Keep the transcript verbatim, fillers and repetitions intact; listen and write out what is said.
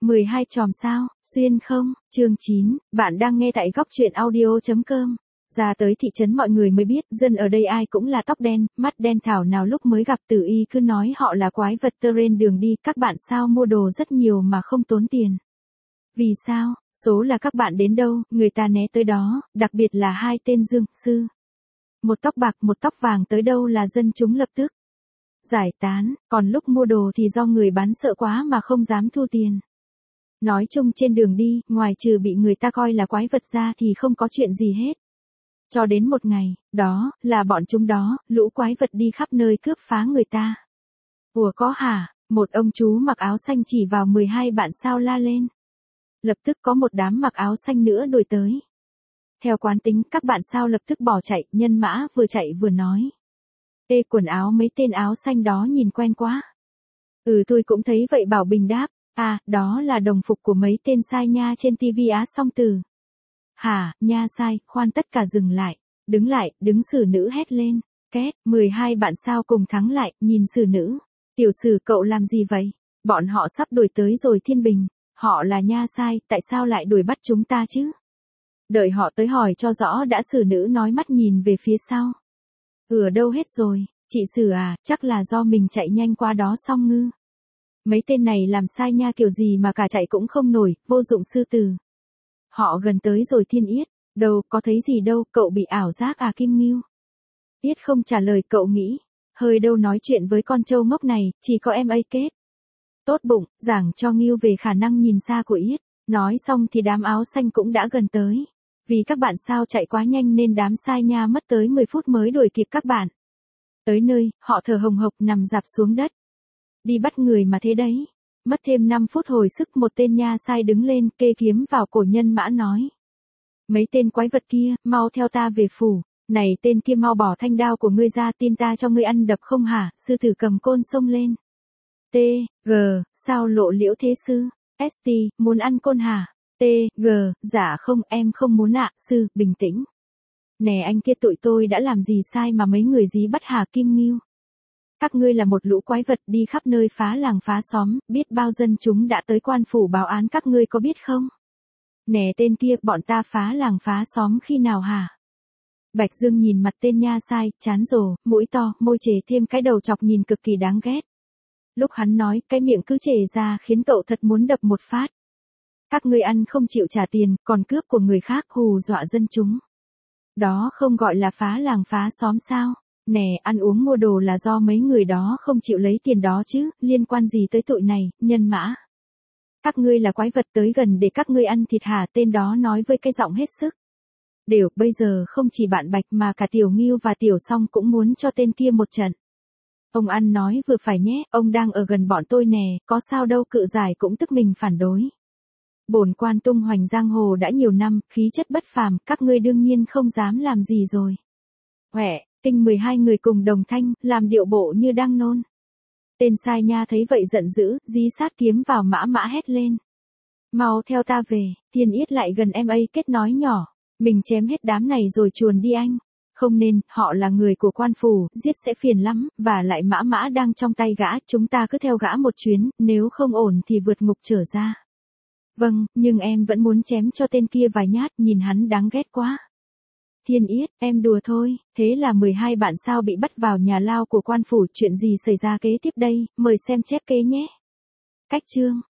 mười hai chòm sao, xuyên không, chương chín, bạn đang nghe tại góc truyện audio.com. Ra tới thị trấn mọi người mới biết, dân ở đây ai cũng là tóc đen, mắt đen, thảo nào lúc mới gặp Tử Y cứ nói họ là quái vật trên đường đi, các bạn sao mua đồ rất nhiều mà không tốn tiền. Vì sao? Số là các bạn đến đâu, người ta né tới đó, đặc biệt là hai tên Dương, Sư. Một tóc bạc một tóc vàng tới đâu là dân chúng lập tức giải tán, còn lúc mua đồ thì do người bán sợ quá mà không dám thu tiền. Nói chung trên đường đi, ngoài trừ bị người ta coi là quái vật ra thì không có chuyện gì hết. Cho đến một ngày, đó, là bọn chúng đó, lũ quái vật đi khắp nơi cướp phá người ta. Ủa có hả? Một ông chú mặc áo xanh chỉ vào mười hai bạn sao la lên. Lập tức có một đám mặc áo xanh nữa đuổi tới. Theo quán tính, các bạn sao lập tức bỏ chạy, nhân mã vừa chạy vừa nói. Ê, quần áo mấy tên áo xanh đó nhìn quen quá. Ừ tôi cũng thấy vậy, Bảo Bình đáp. À, đó là đồng phục của mấy tên sai nha trên tivi Á Song Từ. Hả, nha sai, khoan tất cả dừng lại. Đứng lại, đứng xử nữ hét lên. Két, mười hai bạn sao cùng thắng lại, nhìn xử nữ. Tiểu sử cậu làm gì vậy? Bọn họ sắp đuổi tới rồi Thiên Bình. Họ là nha sai, tại sao lại đuổi bắt chúng ta chứ? Đợi họ tới hỏi cho rõ đã, xử nữ nói mắt nhìn về phía sau. Ừ đâu hết rồi, chị Sử à, chắc là do mình chạy nhanh qua đó xong ngư. Mấy tên này làm sai nha kiểu gì mà cả chạy cũng không nổi, vô dụng sư tử. Họ gần tới rồi Thiên Yết, đâu có thấy gì đâu, cậu bị ảo giác à Kim Ngưu? Yết không trả lời, cậu nghĩ, hơi đâu nói chuyện với con trâu ngốc này, chỉ có em ấy kết. Tốt bụng, giảng cho Ngưu về khả năng nhìn xa của Yết. Nói xong thì đám áo xanh cũng đã gần tới. Vì các bạn sao chạy quá nhanh nên đám sai nha mất tới mười phút mới đuổi kịp các bạn. Tới nơi, họ thở hồng hộc nằm rạp xuống đất. Đi bắt người mà thế đấy. Mất thêm năm phút hồi sức, một tên nha sai đứng lên kê kiếm vào cổ nhân mã nói. Mấy tên quái vật kia, mau theo ta về phủ. Này tên kia mau bỏ thanh đao của ngươi ra, tin ta cho ngươi ăn đập không hả? Sư tử cầm côn xông lên. T, G, sao lộ liễu thế sư? S T, muốn ăn côn hả? T, G, dạ không, em không muốn ạ, sư, bình tĩnh. Nè anh kia, tụi tôi đã làm gì sai mà mấy người dí bắt hả Kim Ngưu? Các ngươi là một lũ quái vật đi khắp nơi phá làng phá xóm, biết bao dân chúng đã tới quan phủ báo án các ngươi có biết không? Nè tên kia, bọn ta phá làng phá xóm khi nào hả? Bạch Dương nhìn mặt tên nha sai, chán rồ, mũi to, môi chề thêm cái đầu chọc nhìn cực kỳ đáng ghét. Lúc hắn nói, cái miệng cứ chề ra khiến cậu thật muốn đập một phát. Các ngươi ăn không chịu trả tiền, còn cướp của người khác hù dọa dân chúng. Đó không gọi là phá làng phá xóm sao? Nè, ăn uống mua đồ là do mấy người đó không chịu lấy tiền đó chứ, liên quan gì tới tụi này, nhân mã. Các ngươi là quái vật tới gần để các ngươi ăn thịt hả? Tên đó nói với cái giọng hết sức. Đều, bây giờ không chỉ bạn Bạch mà cả Tiểu Ngưu và Tiểu Song cũng muốn cho tên kia một trận. Ông ăn nói vừa phải nhé, ông đang ở gần bọn tôi nè, có sao đâu, cự giải cũng tức mình phản đối. Bổn quan tung hoành giang hồ đã nhiều năm, khí chất bất phàm, các ngươi đương nhiên không dám làm gì rồi. Huệ, kinh mười hai người cùng đồng thanh, làm điệu bộ như đang nôn. Tên sai nha thấy vậy giận dữ, dí sát kiếm vào mã mã hét lên. Mau theo ta về, Thiên Yết lại gần em ấy kết nói nhỏ. Mình chém hết đám này rồi chuồn đi anh. Không nên, họ là người của quan phủ, giết sẽ phiền lắm, và lại mã mã đang trong tay gã, chúng ta cứ theo gã một chuyến, nếu không ổn thì vượt ngục trở ra. Vâng, nhưng em vẫn muốn chém cho tên kia vài nhát, nhìn hắn đáng ghét quá. Thiên Yết, em đùa thôi, thế là mười hai bạn sao bị bắt vào nhà lao của quan phủ, chuyện gì xảy ra kế tiếp đây, mời xem chép kế nhé. Cách chương.